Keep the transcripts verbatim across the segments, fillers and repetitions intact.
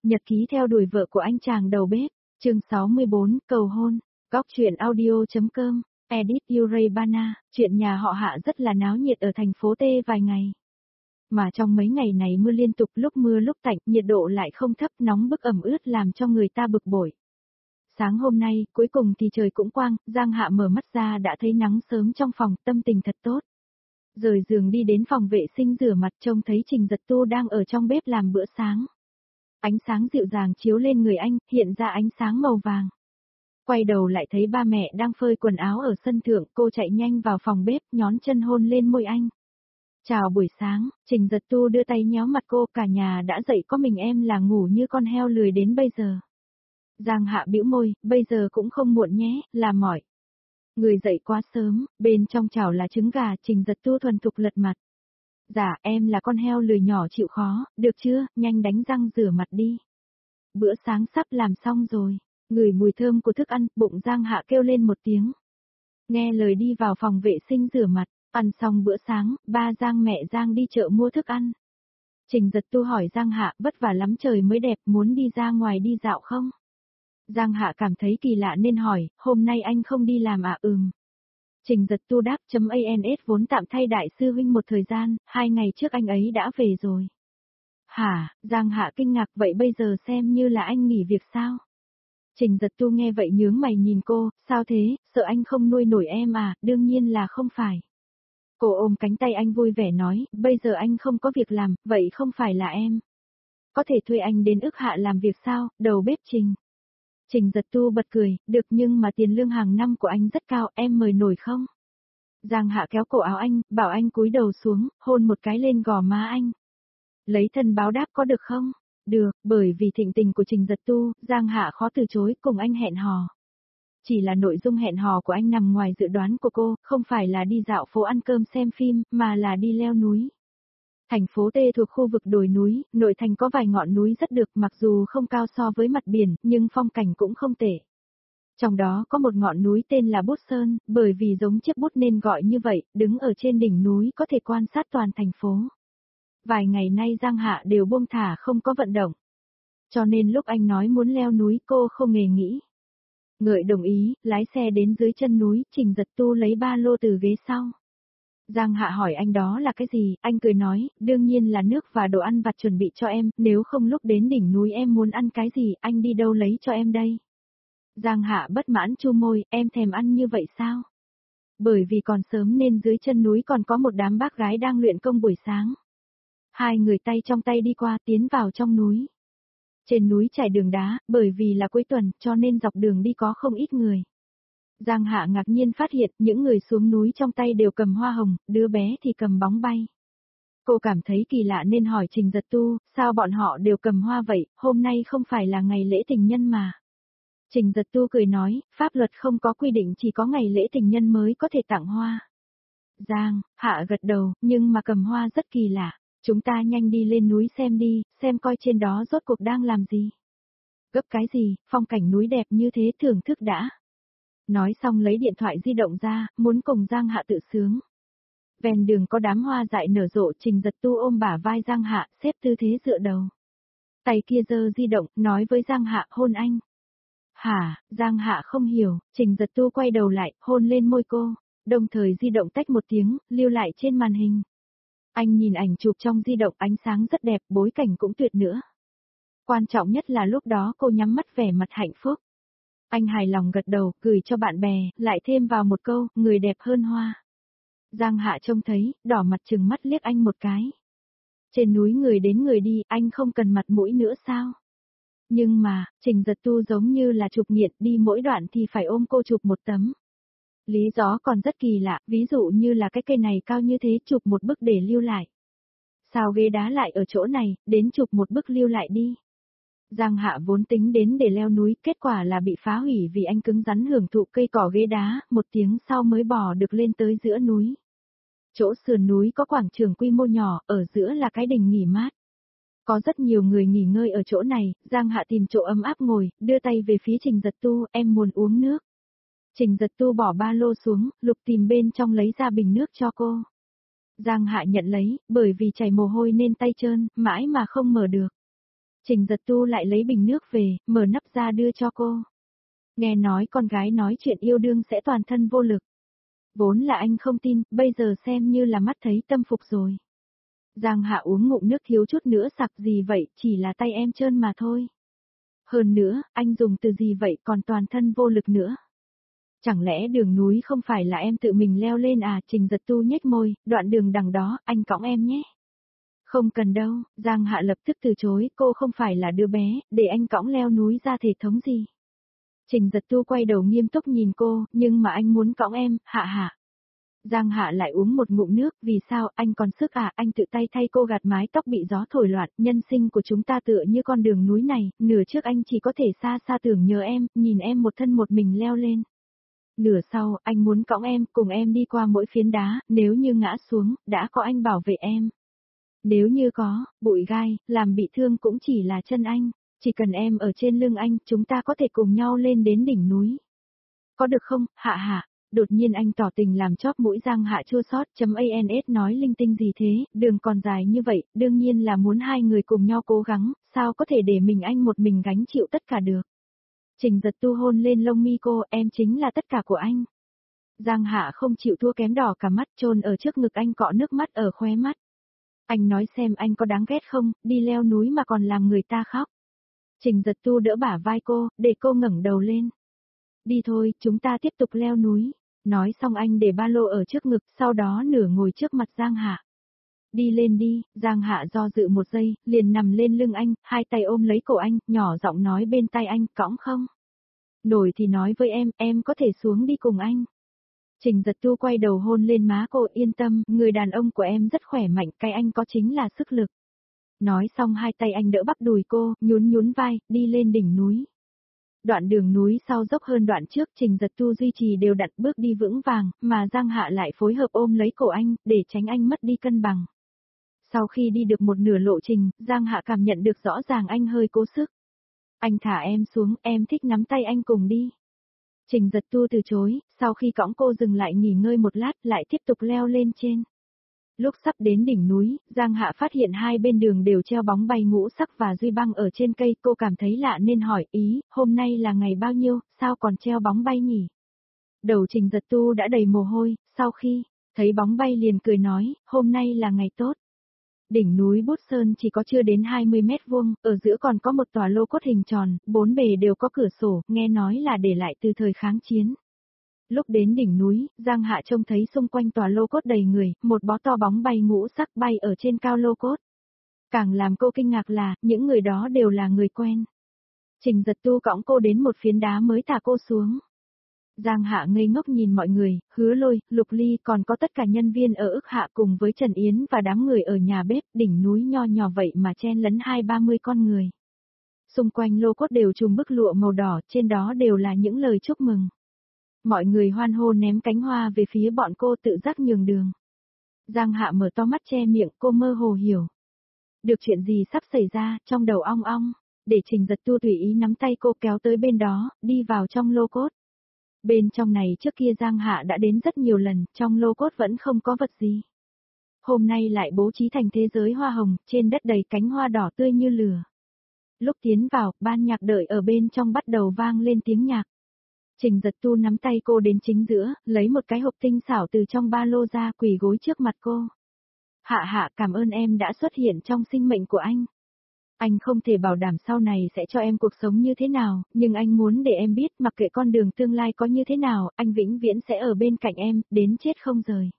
Nhật ký theo đuổi vợ của anh chàng đầu bếp, chương sáu mươi bốn, cầu hôn, góc truyện audio.com, edit Uray-Bana, chuyện nhà họ Hạ rất là náo nhiệt ở thành phố T vài ngày. Mà trong mấy ngày này mưa liên tục, lúc mưa lúc tạnh, nhiệt độ lại không thấp, nóng bức ẩm ướt làm cho người ta bực bội. Sáng hôm nay, cuối cùng thì trời cũng quang, Giang Hạ mở mắt ra đã thấy nắng sớm trong phòng, tâm tình thật tốt. Rời giường đi đến phòng vệ sinh rửa mặt, trông thấy Trình Giật Tu đang ở trong bếp làm bữa sáng. Ánh sáng dịu dàng chiếu lên người anh, hiện ra ánh sáng màu vàng. Quay đầu lại thấy ba mẹ đang phơi quần áo ở sân thượng, cô chạy nhanh vào phòng bếp, nhón chân hôn lên môi anh. Chào buổi sáng, Trình Giật Tu đưa tay nhéo mặt cô, cả nhà đã dậy, có mình em là ngủ như con heo lười đến bây giờ. Giang Hạ bĩu môi, bây giờ cũng không muộn nhé, là mỏi. Người dậy quá sớm, bên trong chảo là trứng gà, Trình Giật Tu thuần thục lật mặt. Dạ, em là con heo lười nhỏ chịu khó, được chưa, nhanh đánh răng rửa mặt đi. Bữa sáng sắp làm xong rồi, ngửi mùi thơm của thức ăn, bụng Giang Hạ kêu lên một tiếng. Nghe lời đi vào phòng vệ sinh rửa mặt, ăn xong bữa sáng, ba Giang mẹ Giang đi chợ mua thức ăn. Trình Giật Tu hỏi Giang Hạ, vất vả lắm trời mới đẹp, muốn đi ra ngoài đi dạo không? Giang Hạ cảm thấy kỳ lạ nên hỏi, hôm nay anh không đi làm à? Ừm. Trình Giật Tu đáp, chấm ans vốn tạm thay đại sư huynh một thời gian, hai ngày trước anh ấy đã về rồi. Hả? Giang Hạ kinh ngạc, vậy bây giờ xem như là anh nghỉ việc sao? Trình Giật Tu nghe vậy nhướng mày nhìn cô, sao thế, sợ anh không nuôi nổi em à? Đương nhiên là không phải. Cô ôm cánh tay anh vui vẻ nói, bây giờ anh không có việc làm, vậy không phải là em. Có thể thuê anh đến ức Hạ làm việc sao, đầu bếp Trình. Trình Giật Tu bật cười, được, nhưng mà tiền lương hàng năm của anh rất cao, em mời nổi không? Giang Hạ kéo cổ áo anh, bảo anh cúi đầu xuống, hôn một cái lên gò má anh. Lấy thân báo đáp có được không? Được, bởi vì thịnh tình của Trình Giật Tu, Giang Hạ khó từ chối, cùng anh hẹn hò. Chỉ là nội dung hẹn hò của anh nằm ngoài dự đoán của cô, không phải là đi dạo phố ăn cơm xem phim, mà là đi leo núi. Thành phố T thuộc khu vực đồi núi, nội thành có vài ngọn núi rất được, mặc dù không cao so với mặt biển, nhưng phong cảnh cũng không tệ. Trong đó có một ngọn núi tên là Bút Sơn, bởi vì giống chiếc bút nên gọi như vậy, đứng ở trên đỉnh núi có thể quan sát toàn thành phố. Vài ngày nay Giang Hạ đều buông thả không có vận động. Cho nên lúc anh nói muốn leo núi cô không hề nghĩ. Ngợi đồng ý, lái xe đến dưới chân núi, Trình Giật Tu lấy ba lô từ ghế sau. Giang Hạ hỏi anh đó là cái gì, anh cười nói, đương nhiên là nước và đồ ăn vặt chuẩn bị cho em, nếu không lúc đến đỉnh núi em muốn ăn cái gì, anh đi đâu lấy cho em đây. Giang Hạ bất mãn chu môi, em thèm ăn như vậy sao? Bởi vì còn sớm nên dưới chân núi còn có một đám bác gái đang luyện công buổi sáng. Hai người tay trong tay đi qua tiến vào trong núi. Trên núi trải đường đá, bởi vì là cuối tuần cho nên dọc đường đi có không ít người. Giang Hạ ngạc nhiên phát hiện những người xuống núi trong tay đều cầm hoa hồng, đứa bé thì cầm bóng bay. Cô cảm thấy kỳ lạ nên hỏi Trình Giật Tu, sao bọn họ đều cầm hoa vậy, hôm nay không phải là ngày lễ tình nhân mà. Trình Giật Tu cười nói, pháp luật không có quy định chỉ có ngày lễ tình nhân mới có thể tặng hoa. Giang Hạ gật đầu, nhưng mà cầm hoa rất kỳ lạ, chúng ta nhanh đi lên núi xem đi, xem coi trên đó rốt cuộc đang làm gì. Gấp cái gì, phong cảnh núi đẹp như thế thưởng thức đã. Nói xong lấy điện thoại di động ra, muốn cùng Giang Hạ tự sướng. Ven đường có đám hoa dại nở rộ, Trình Giật Tu ôm bả vai Giang Hạ, xếp tư thế dựa đầu. Tay kia giơ di động, nói với Giang Hạ, hôn anh. Hả, Giang Hạ không hiểu, Trình Giật Tu quay đầu lại, hôn lên môi cô, đồng thời di động tách một tiếng, lưu lại trên màn hình. Anh nhìn ảnh chụp trong di động, ánh sáng rất đẹp, bối cảnh cũng tuyệt nữa. Quan trọng nhất là lúc đó cô nhắm mắt vẻ mặt hạnh phúc. Anh hài lòng gật đầu, gửi cho bạn bè, lại thêm vào một câu, người đẹp hơn hoa. Giang Hạ trông thấy, đỏ mặt trừng mắt liếc anh một cái. Trên núi người đến người đi, anh không cần mặt mũi nữa sao? Nhưng mà, Trình Giật Tu giống như là chụp nghiện, đi mỗi đoạn thì phải ôm cô chụp một tấm. Lý do còn rất kỳ lạ, ví dụ như là cái cây này cao như thế chụp một bức để lưu lại. Sao ghế đá lại ở chỗ này, đến chụp một bức lưu lại đi. Giang Hạ vốn tính đến để leo núi, kết quả là bị phá hủy vì anh cứng rắn hưởng thụ cây cỏ ghế đá, một tiếng sau mới bò được lên tới giữa núi. Chỗ sườn núi có quảng trường quy mô nhỏ, ở giữa là cái đình nghỉ mát. Có rất nhiều người nghỉ ngơi ở chỗ này, Giang Hạ tìm chỗ ấm áp ngồi, đưa tay về phía Trình Giật Tu, em muốn uống nước. Trình Giật Tu bỏ ba lô xuống, lục tìm bên trong lấy ra bình nước cho cô. Giang Hạ nhận lấy, bởi vì chảy mồ hôi nên tay trơn, mãi mà không mở được. Trình Giật Tu lại lấy bình nước về, mở nắp ra đưa cho cô. Nghe nói con gái nói chuyện yêu đương sẽ toàn thân vô lực. Vốn là anh không tin, bây giờ xem như là mắt thấy tâm phục rồi. Giang Hạ uống ngụm nước thiếu chút nữa sặc gì vậy, chỉ là tay em trơn mà thôi. Hơn nữa, anh dùng từ gì vậy còn toàn thân vô lực nữa. Chẳng lẽ đường núi không phải là em tự mình leo lên à? Trình Giật Tu nhếch môi, đoạn đường đằng đó, anh cõng em nhé. Không cần đâu, Giang Hạ lập tức từ chối, cô không phải là đứa bé, để anh cõng leo núi ra thể thống gì. Trình Giật Tu quay đầu nghiêm túc nhìn cô, nhưng mà anh muốn cõng em, Hạ Hạ. Giang Hạ lại uống một ngụm nước, vì sao, anh còn sức à, anh tự tay thay cô gạt mái tóc bị gió thổi loạn, nhân sinh của chúng ta tựa như con đường núi này, nửa trước anh chỉ có thể xa xa tưởng nhớ em, nhìn em một thân một mình leo lên. Nửa sau, anh muốn cõng em, cùng em đi qua mỗi phiến đá, nếu như ngã xuống, đã có anh bảo vệ em. Nếu như có, bụi gai, làm bị thương cũng chỉ là chân anh, chỉ cần em ở trên lưng anh, chúng ta có thể cùng nhau lên đến đỉnh núi. Có được không, Hạ Hạ? Đột nhiên anh tỏ tình làm chóp mũi Giang Hạ chua xót, chấm ans nói linh tinh gì thế, đường còn dài như vậy, đương nhiên là muốn hai người cùng nhau cố gắng, sao có thể để mình anh một mình gánh chịu tất cả được. Trình Giật Tu hôn lên lông mi cô, em chính là tất cả của anh. Giang Hạ không chịu thua kém đỏ cả mắt chôn ở trước ngực anh cọ nước mắt ở khóe mắt. Anh nói xem anh có đáng ghét không, đi leo núi mà còn làm người ta khóc. Trình Giật Tu đỡ bả vai cô, để cô ngẩng đầu lên. Đi thôi, chúng ta tiếp tục leo núi. Nói xong anh để ba lô ở trước ngực, sau đó nửa ngồi trước mặt Giang Hạ. Đi lên đi, Giang Hạ do dự một giây, liền nằm lên lưng anh, hai tay ôm lấy cổ anh, nhỏ giọng nói bên tai anh, cõng không? Nổi thì nói với em, em có thể xuống đi cùng anh. Trình Giật Tu quay đầu hôn lên má cô, yên tâm, người đàn ông của em rất khỏe mạnh, cái anh có chính là sức lực. Nói xong hai tay anh đỡ bắp đùi cô, nhún nhún vai, đi lên đỉnh núi. Đoạn đường núi sau dốc hơn đoạn trước, Trình Giật Tu duy trì đều đặn bước đi vững vàng, mà Giang Hạ lại phối hợp ôm lấy cổ anh, để tránh anh mất đi cân bằng. Sau khi đi được một nửa lộ trình, Giang Hạ cảm nhận được rõ ràng anh hơi cố sức. Anh thả em xuống, em thích nắm tay anh cùng đi. Trình Giật Tu từ chối, sau khi cõng cô dừng lại nghỉ ngơi một lát, lại tiếp tục leo lên trên. Lúc sắp đến đỉnh núi, Giang Hạ phát hiện hai bên đường đều treo bóng bay ngũ sắc và duy băng ở trên cây, cô cảm thấy lạ nên hỏi ý, hôm nay là ngày bao nhiêu, sao còn treo bóng bay nhỉ? Đầu Trình Giật Tu đã đầy mồ hôi, sau khi thấy bóng bay liền cười nói, hôm nay là ngày tốt. Đỉnh núi Bút Sơn chỉ có chưa đến hai mươi mét vuông, ở giữa còn có một tòa lô cốt hình tròn, bốn bề đều có cửa sổ, nghe nói là để lại từ thời kháng chiến. Lúc đến đỉnh núi, Giang Hạ trông thấy xung quanh tòa lô cốt đầy người, một bó to bóng bay ngũ sắc bay ở trên cao lô cốt. Càng làm cô kinh ngạc là, những người đó đều là người quen. Trình Giật Tu cõng cô đến một phiến đá mới thả cô xuống. Giang Hạ ngây ngốc nhìn mọi người, Hứa Lôi, Lục Ly còn có tất cả nhân viên ở ức hạ cùng với Trần Yến và đám người ở nhà bếp, đỉnh núi nho nhỏ vậy mà chen lấn hai ba mươi con người. Xung quanh lô cốt đều trùm bức lụa màu đỏ, trên đó đều là những lời chúc mừng. Mọi người hoan hô ném cánh hoa về phía bọn cô tự giác nhường đường. Giang Hạ mở to mắt che miệng, cô mơ hồ hiểu. Được chuyện gì sắp xảy ra, trong đầu ong ong, để Trình Giật Tu tùy ý nắm tay cô kéo tới bên đó, đi vào trong lô cốt. Bên trong này trước kia Giang Hạ đã đến rất nhiều lần, trong lô cốt vẫn không có vật gì. Hôm nay lại bố trí thành thế giới hoa hồng, trên đất đầy cánh hoa đỏ tươi như lửa. Lúc tiến vào, ban nhạc đợi ở bên trong bắt đầu vang lên tiếng nhạc. Trình Giật Tu nắm tay cô đến chính giữa, lấy một cái hộp tinh xảo từ trong ba lô ra quỳ gối trước mặt cô. Hạ Hạ, cảm ơn em đã xuất hiện trong sinh mệnh của anh. Anh không thể bảo đảm sau này sẽ cho em cuộc sống như thế nào, nhưng anh muốn để em biết mặc kệ con đường tương lai có như thế nào, anh vĩnh viễn sẽ ở bên cạnh em, đến chết không rời.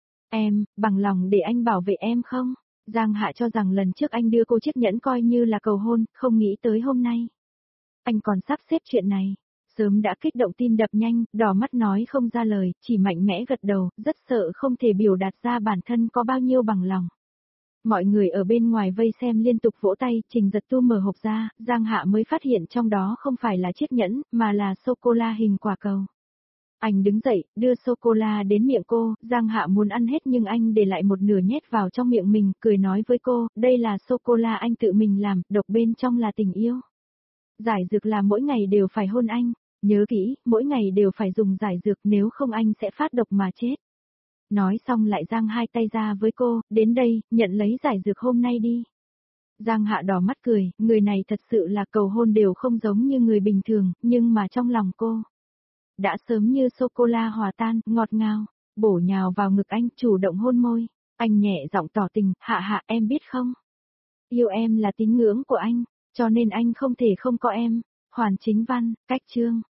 Em, bằng lòng để anh bảo vệ em không? Giang Hạ cho rằng lần trước anh đưa cô chiếc nhẫn coi như là cầu hôn, không nghĩ tới hôm nay. Anh còn sắp xếp chuyện này. Sớm đã kích động tim đập nhanh, đỏ mắt nói không ra lời, chỉ mạnh mẽ gật đầu, rất sợ không thể biểu đạt ra bản thân có bao nhiêu bằng lòng. Mọi người ở bên ngoài vây xem liên tục vỗ tay, Trình Giật Tu mở hộp ra, Giang Hạ mới phát hiện trong đó không phải là chiếc nhẫn, mà là sô-cô-la hình quả cầu. Anh đứng dậy, đưa sô-cô-la đến miệng cô, Giang Hạ muốn ăn hết nhưng anh để lại một nửa nhét vào trong miệng mình, cười nói với cô, đây là sô-cô-la anh tự mình làm, độc bên trong là tình yêu. Giải dược là mỗi ngày đều phải hôn anh, nhớ kỹ, mỗi ngày đều phải dùng giải dược nếu không anh sẽ phát độc mà chết. Nói xong lại giang hai tay ra với cô, đến đây, nhận lấy giải dược hôm nay đi. Giang Hạ đỏ mắt cười, người này thật sự là cầu hôn đều không giống như người bình thường, nhưng mà trong lòng cô đã sớm như sô-cô-la hòa tan, ngọt ngào, bổ nhào vào ngực anh, chủ động hôn môi. Anh nhẹ giọng tỏ tình, Hạ Hạ em biết không? Yêu em là tín ngưỡng của anh, cho nên anh không thể không có em. Hoàn Chính Văn, cách chương.